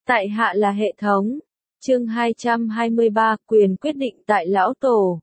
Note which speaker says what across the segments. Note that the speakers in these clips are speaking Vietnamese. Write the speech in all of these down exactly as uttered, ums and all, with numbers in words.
Speaker 1: Tại hạ là hệ thống. Chương hai trăm hai mươi ba, quyền quyết định tại lão tổ.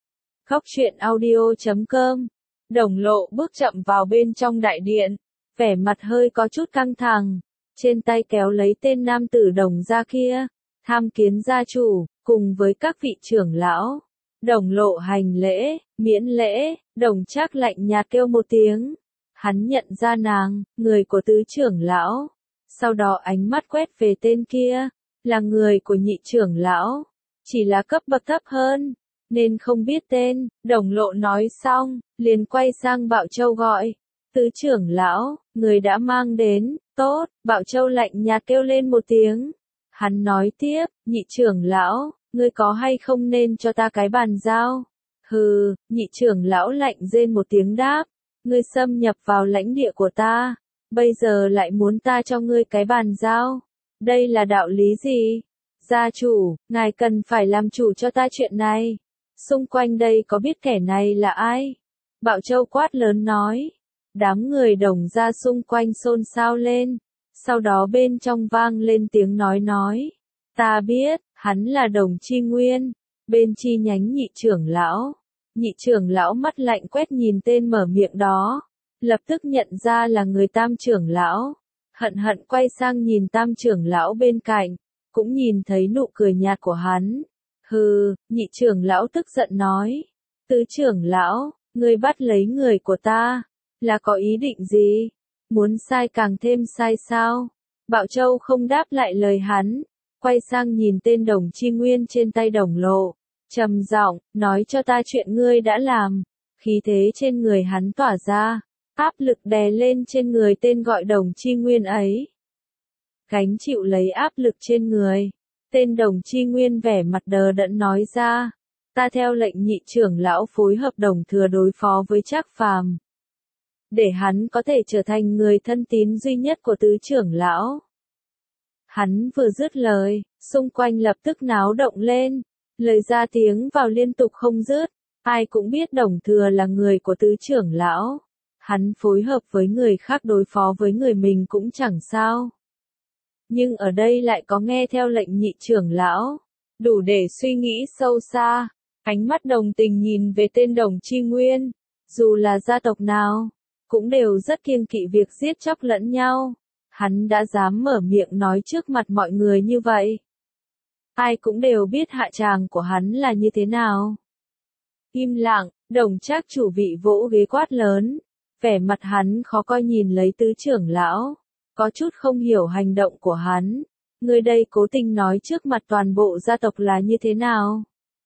Speaker 1: Góc truyện audio chấm com. Đồng Lộ bước chậm vào bên trong đại điện, vẻ mặt hơi có chút căng thẳng, trên tay kéo lấy tên nam tử Đồng gia kia, tham kiến gia chủ, cùng với các vị trưởng lão. Đồng Lộ hành lễ, miễn lễ, Đồng Trác lạnh nhạt kêu một tiếng. Hắn nhận ra nàng, người của tứ trưởng lão. Sau đó ánh mắt quét về tên kia, là người của nhị trưởng lão, chỉ là cấp bậc thấp hơn, nên không biết tên. Đồng Lộ nói xong, liền quay sang Bảo Châu gọi, tứ trưởng lão, người đã mang đến, tốt. Bảo Châu lạnh nhạt kêu lên một tiếng. Hắn nói tiếp, nhị trưởng lão, ngươi có hay không nên cho ta cái bàn giao? Hừ, nhị trưởng lão lạnh rên một tiếng đáp, ngươi xâm nhập vào lãnh địa của ta, bây giờ lại muốn ta cho ngươi cái bàn giao. Đây là đạo lý gì? Gia chủ, ngài cần phải làm chủ cho ta chuyện này. Xung quanh đây có biết kẻ này là ai? Bảo Châu quát lớn nói. Đám người Đồng gia xung quanh xôn xao lên. Sau đó bên trong vang lên tiếng nói nói. Ta biết, hắn là Đồng Chi Nguyên, bên chi nhánh nhị trưởng lão. Nhị trưởng lão mắt lạnh quét nhìn tên mở miệng đó, lập tức nhận ra là người tam trưởng lão. Hận hận quay sang nhìn tam trưởng lão bên cạnh, cũng nhìn thấy nụ cười nhạt của hắn. Hừ, nhị trưởng lão tức giận nói. Tứ trưởng lão, ngươi bắt lấy người của ta, là có ý định gì? Muốn sai càng thêm sai sao? Bảo Châu không đáp lại lời hắn, quay sang nhìn tên Đồng Chi Nguyên trên tay Đồng Lộ, trầm giọng, nói cho ta chuyện ngươi đã làm. Khí thế trên người hắn tỏa ra, áp lực đè lên trên người tên gọi Đồng Chi Nguyên ấy. Gánh chịu lấy áp lực trên người, tên Đồng Chi Nguyên vẻ mặt đờ đẫn nói ra, ta theo lệnh nhị trưởng lão phối hợp Đồng Thừa đối phó với Trác Phàm, để hắn có thể trở thành người thân tín duy nhất của tứ trưởng lão. Hắn vừa dứt lời, xung quanh lập tức náo động lên, lời ra tiếng vào liên tục không dứt. Ai cũng biết Đồng Thừa là người của tứ trưởng lão, hắn phối hợp với người khác đối phó với người mình cũng chẳng sao. Nhưng ở đây lại có nghe theo lệnh nhị trưởng lão, đủ để suy nghĩ sâu xa. Ánh mắt đồng tình nhìn về tên Đồng Chi Nguyên, dù là gia tộc nào, cũng đều rất kiêng kỵ việc giết chóc lẫn nhau. Hắn đã dám mở miệng nói trước mặt mọi người như vậy. Ai cũng đều biết hạ tràng của hắn là như thế nào. Im lặng, Đồng Trác chủ vị vỗ ghế quát lớn, vẻ mặt hắn khó coi nhìn lấy tứ trưởng lão, có chút không hiểu hành động của hắn. Người đây cố tình nói trước mặt toàn bộ gia tộc là như thế nào?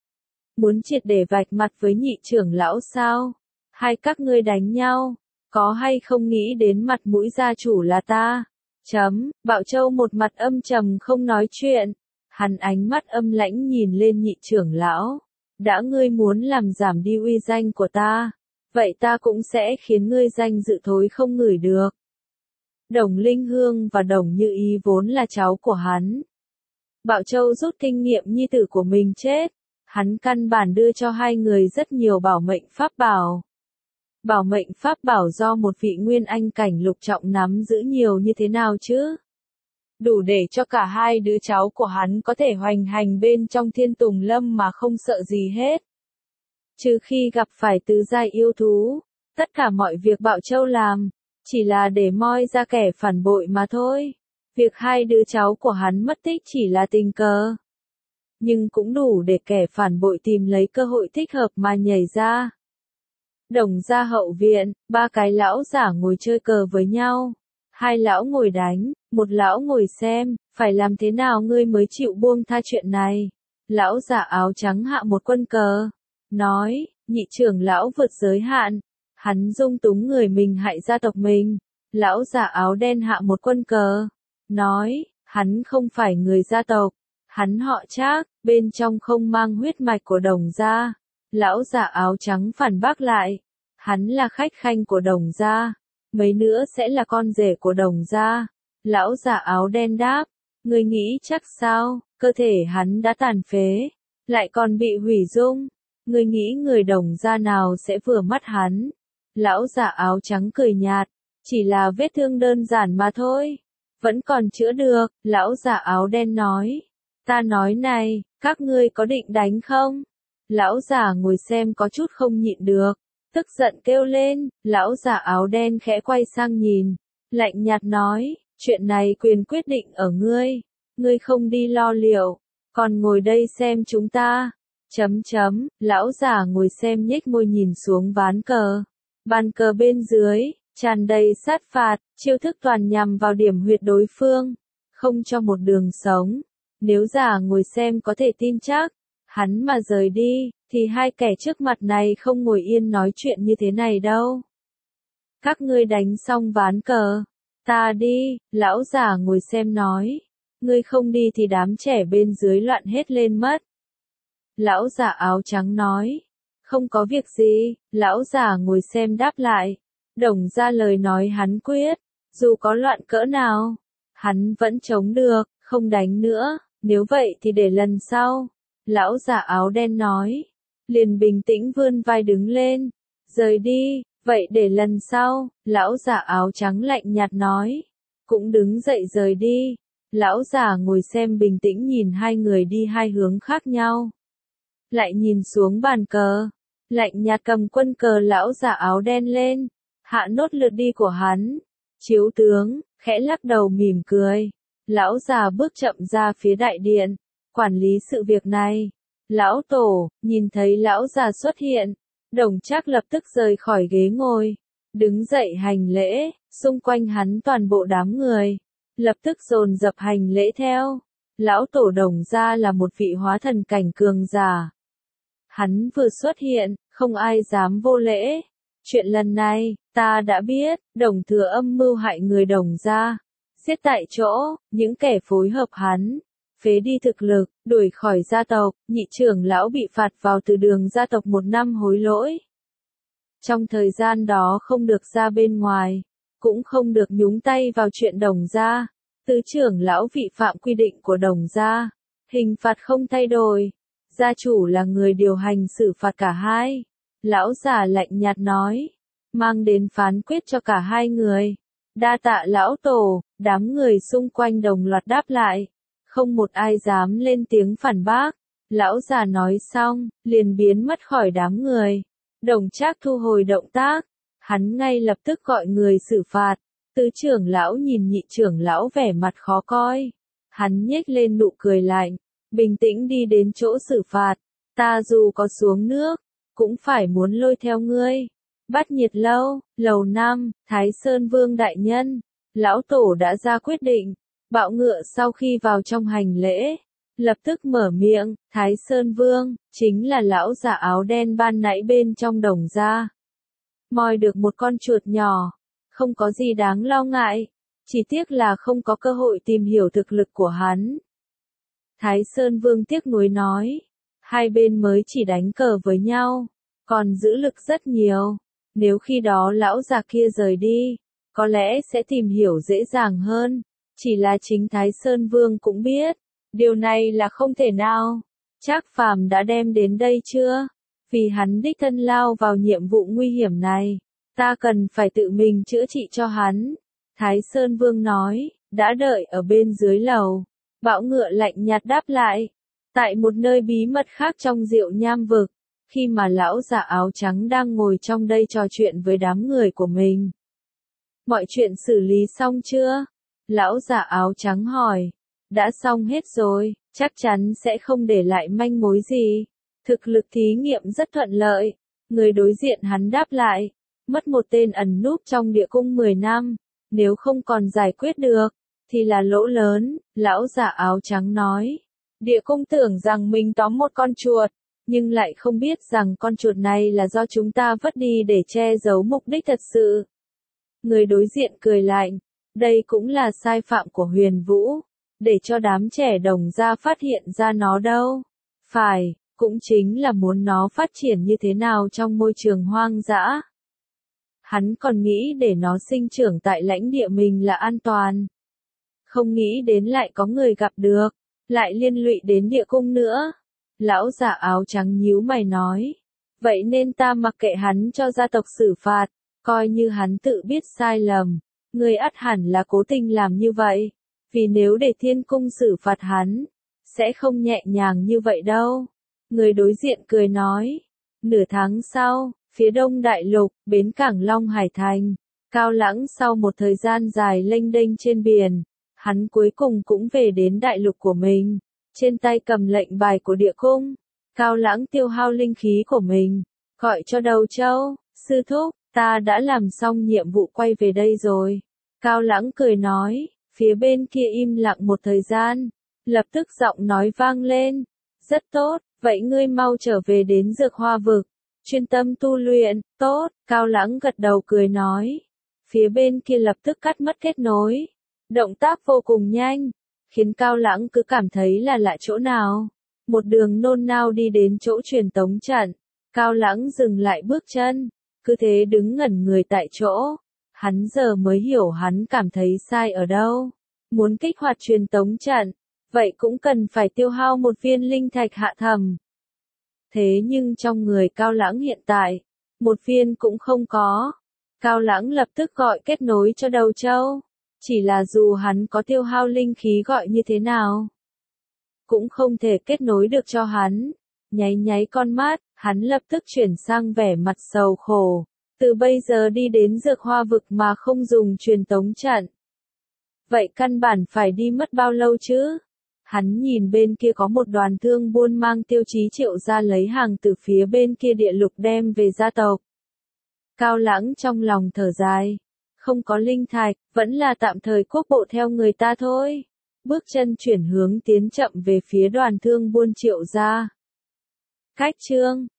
Speaker 1: Muốn triệt để vạch mặt với nhị trưởng lão sao? Hai các ngươi đánh nhau, có hay không nghĩ đến mặt mũi gia chủ là ta? Chấm, Bảo Châu một mặt âm trầm không nói chuyện, hắn ánh mắt âm lãnh nhìn lên nhị trưởng lão. Đã ngươi muốn làm giảm đi uy danh của ta, vậy ta cũng sẽ khiến ngươi danh dự thối không ngửi được. Đồng Linh Hương và Đồng Như Ý vốn là cháu của hắn. Bảo Châu rút kinh nghiệm nhi tử của mình chết, hắn căn bản đưa cho hai người rất nhiều bảo mệnh pháp bảo. Bảo mệnh pháp bảo do một vị nguyên anh cảnh lục trọng nắm giữ nhiều như thế nào chứ? Đủ để cho cả hai đứa cháu của hắn có thể hoành hành bên trong Thiên Tùng Lâm mà không sợ gì hết. Trừ khi gặp phải tứ giai yêu thú, tất cả mọi việc Bảo Châu làm, chỉ là để moi ra kẻ phản bội mà thôi. Việc hai đứa cháu của hắn mất tích chỉ là tình cờ, nhưng cũng đủ để kẻ phản bội tìm lấy cơ hội thích hợp mà nhảy ra. Đồng gia hậu viện, ba cái lão giả ngồi chơi cờ với nhau. Hai lão ngồi đánh, một lão ngồi xem, phải làm thế nào ngươi mới chịu buông tha chuyện này? Lão giả áo trắng hạ một quân cờ, nói, nhị trưởng lão vượt giới hạn, hắn dung túng người mình hại gia tộc mình. Lão giả áo đen hạ một quân cờ, nói, hắn không phải người gia tộc, hắn họ Trác, bên trong không mang huyết mạch của Đồng gia. Lão giả áo trắng phản bác lại, hắn là khách khanh của Đồng gia, mấy nữa sẽ là con rể của Đồng gia. Lão giả áo đen đáp, ngươi nghĩ chắc sao, cơ thể hắn đã tàn phế, lại còn bị hủy dung, ngươi nghĩ người Đồng gia nào sẽ vừa mắt hắn? Lão giả áo trắng cười nhạt, chỉ là vết thương đơn giản mà thôi. Vẫn còn chữa được, lão già áo đen nói. Ta nói này, các ngươi có định đánh không? Lão già ngồi xem có chút không nhịn được, tức giận kêu lên, lão già áo đen khẽ quay sang nhìn, lạnh nhạt nói, chuyện này quyền quyết định ở ngươi, ngươi không đi lo liệu, còn ngồi đây xem chúng ta. Chấm chấm, lão già ngồi xem nhếch môi nhìn xuống ván cờ. Bàn cờ bên dưới, tràn đầy sát phạt, chiêu thức toàn nhằm vào điểm huyệt đối phương, không cho một đường sống. Nếu già ngồi xem có thể tin chắc, hắn mà rời đi, thì hai kẻ trước mặt này không ngồi yên nói chuyện như thế này đâu. Các ngươi đánh xong ván cờ, ta đi, lão già ngồi xem nói. Ngươi không đi thì đám trẻ bên dưới loạn hết lên mất. Lão già áo trắng nói. Không có việc gì, lão già ngồi xem đáp lại. Đồng ra lời nói hắn quyết, dù có loạn cỡ nào, hắn vẫn chống được, không đánh nữa, nếu vậy thì để lần sau. Lão già áo đen nói, liền bình tĩnh vươn vai đứng lên, rời đi, vậy để lần sau, lão già áo trắng lạnh nhạt nói, cũng đứng dậy rời đi. Lão già ngồi xem bình tĩnh nhìn hai người đi hai hướng khác nhau. Lại nhìn xuống bàn cờ, lạnh nhạt cầm quân cờ lão già áo đen lên, hạ nốt lượt đi của hắn. Chiếu tướng, khẽ lắc đầu mỉm cười. Lão già bước chậm ra phía đại điện, quản lý sự việc này. Lão tổ, nhìn thấy lão già xuất hiện, Đồng Trác lập tức rời khỏi ghế ngồi, đứng dậy hành lễ, xung quanh hắn toàn bộ đám người, lập tức dồn dập hành lễ theo. Lão tổ Đồng gia là một vị hóa thần cảnh cường giả. Hắn vừa xuất hiện, không ai dám vô lễ. Chuyện lần này, ta đã biết, Đồng Thừa âm mưu hại người Đồng gia, giết tại chỗ, những kẻ phối hợp hắn, phế đi thực lực, đuổi khỏi gia tộc, nhị trưởng lão bị phạt vào từ đường gia tộc một năm hối lỗi. Trong thời gian đó không được ra bên ngoài, cũng không được nhúng tay vào chuyện Đồng gia. Tứ trưởng lão vi phạm quy định của Đồng gia, hình phạt không thay đổi. Gia chủ là người điều hành xử phạt cả hai. Lão già lạnh nhạt nói, mang đến phán quyết cho cả hai người. Đa tạ lão tổ, đám người xung quanh đồng loạt đáp lại. Không một ai dám lên tiếng phản bác. Lão già nói xong, liền biến mất khỏi đám người. Đồng Trác thu hồi động tác, hắn ngay lập tức gọi người xử phạt. Tứ trưởng lão nhìn nhị trưởng lão vẻ mặt khó coi. Hắn nhếch lên nụ cười lạnh, bình tĩnh đi đến chỗ xử phạt. Ta dù có xuống nước, cũng phải muốn lôi theo ngươi. Bát Nhiệt lâu, lầu năm, Thái Sơn Vương đại nhân. Lão tổ đã ra quyết định. Bạo ngựa sau khi vào trong hành lễ, lập tức mở miệng, Thái Sơn Vương, chính là lão già áo đen ban nãy bên trong Đồng gia. Moi được một con chuột nhỏ, không có gì đáng lo ngại, chỉ tiếc là không có cơ hội tìm hiểu thực lực của hắn. Thái Sơn Vương tiếc nuối nói, hai bên mới chỉ đánh cờ với nhau, còn giữ lực rất nhiều, nếu khi đó lão già kia rời đi, có lẽ sẽ tìm hiểu dễ dàng hơn, chỉ là chính Thái Sơn Vương cũng biết, điều này là không thể nào. Trác Phàm đã đem đến đây chưa? Vì hắn đích thân lao vào nhiệm vụ nguy hiểm này, ta cần phải tự mình chữa trị cho hắn. Thái Sơn Vương nói, đã đợi ở bên dưới lầu. Bão ngựa lạnh nhạt đáp lại. Tại một nơi bí mật khác trong Diệu Nham vực, khi mà lão già áo trắng đang ngồi trong đây trò chuyện với đám người của mình. Mọi chuyện xử lý xong chưa? Lão già áo trắng hỏi. Đã xong hết rồi, chắc chắn sẽ không để lại manh mối gì. Thực lực thí nghiệm rất thuận lợi. Người đối diện hắn đáp lại. Mất một tên ẩn núp trong địa cung mười năm, nếu không còn giải quyết được, thì là lỗ lớn, lão già áo trắng nói. Địa cung tưởng rằng mình tóm một con chuột, nhưng lại không biết rằng con chuột này là do chúng ta vứt đi để che giấu mục đích thật sự. Người đối diện cười lạnh, đây cũng là sai phạm của Huyền Vũ, để cho đám trẻ Đồng gia phát hiện ra nó đâu. Phải, cũng chính là muốn nó phát triển như thế nào trong môi trường hoang dã. Hắn còn nghĩ để nó sinh trưởng tại lãnh địa mình là an toàn. Không nghĩ đến lại có người gặp được, lại liên lụy đến địa cung nữa. Lão già áo trắng nhíu mày nói. Vậy nên ta mặc kệ hắn cho gia tộc xử phạt, coi như hắn tự biết sai lầm. Ngươi ắt hẳn là cố tình làm như vậy, vì nếu để thiên cung xử phạt hắn, sẽ không nhẹ nhàng như vậy đâu. Người đối diện cười nói, nửa tháng sau, phía đông đại lục, bến cảng Long Hải Thành, Cao Lãng sau một thời gian dài lênh đênh trên biển, hắn cuối cùng cũng về đến đại lục của mình, trên tay cầm lệnh bài của địa cung. Cao Lãng tiêu hao linh khí của mình, gọi cho Đầu Châu, sư thúc, ta đã làm xong nhiệm vụ quay về đây rồi. Cao Lãng cười nói, phía bên kia im lặng một thời gian, lập tức giọng nói vang lên, rất tốt, vậy ngươi mau trở về đến Dược Hoa Vực, chuyên tâm tu luyện, tốt, Cao Lãng gật đầu cười nói. Phía bên kia lập tức cắt mất kết nối, động tác vô cùng nhanh, khiến Cao Lãng cứ cảm thấy là lạ chỗ nào. Một đường nôn nao đi đến chỗ truyền tống trận, Cao Lãng dừng lại bước chân, cứ thế đứng ngẩn người tại chỗ. Hắn giờ mới hiểu hắn cảm thấy sai ở đâu. Muốn kích hoạt truyền tống trận, vậy cũng cần phải tiêu hao một viên linh thạch hạ thầm. Thế nhưng trong người Cao Lãng hiện tại, một viên cũng không có. Cao Lãng lập tức gọi kết nối cho Đầu Châu. Chỉ là dù hắn có tiêu hao linh khí gọi như thế nào, cũng không thể kết nối được cho hắn. Nháy nháy con mắt, hắn lập tức chuyển sang vẻ mặt sầu khổ. Từ bây giờ đi đến Dược Hoa Vực mà không dùng truyền tống trận, vậy căn bản phải đi mất bao lâu chứ? Hắn nhìn bên kia có một đoàn thương buôn mang tiêu chí Triệu gia lấy hàng từ phía bên kia địa lục đem về gia tộc. Cao Lãng trong lòng thở dài, không có linh thạch, vẫn là tạm thời quốc bộ theo người ta thôi. Bước chân chuyển hướng tiến chậm về phía đoàn thương buôn Triệu gia. Cách chương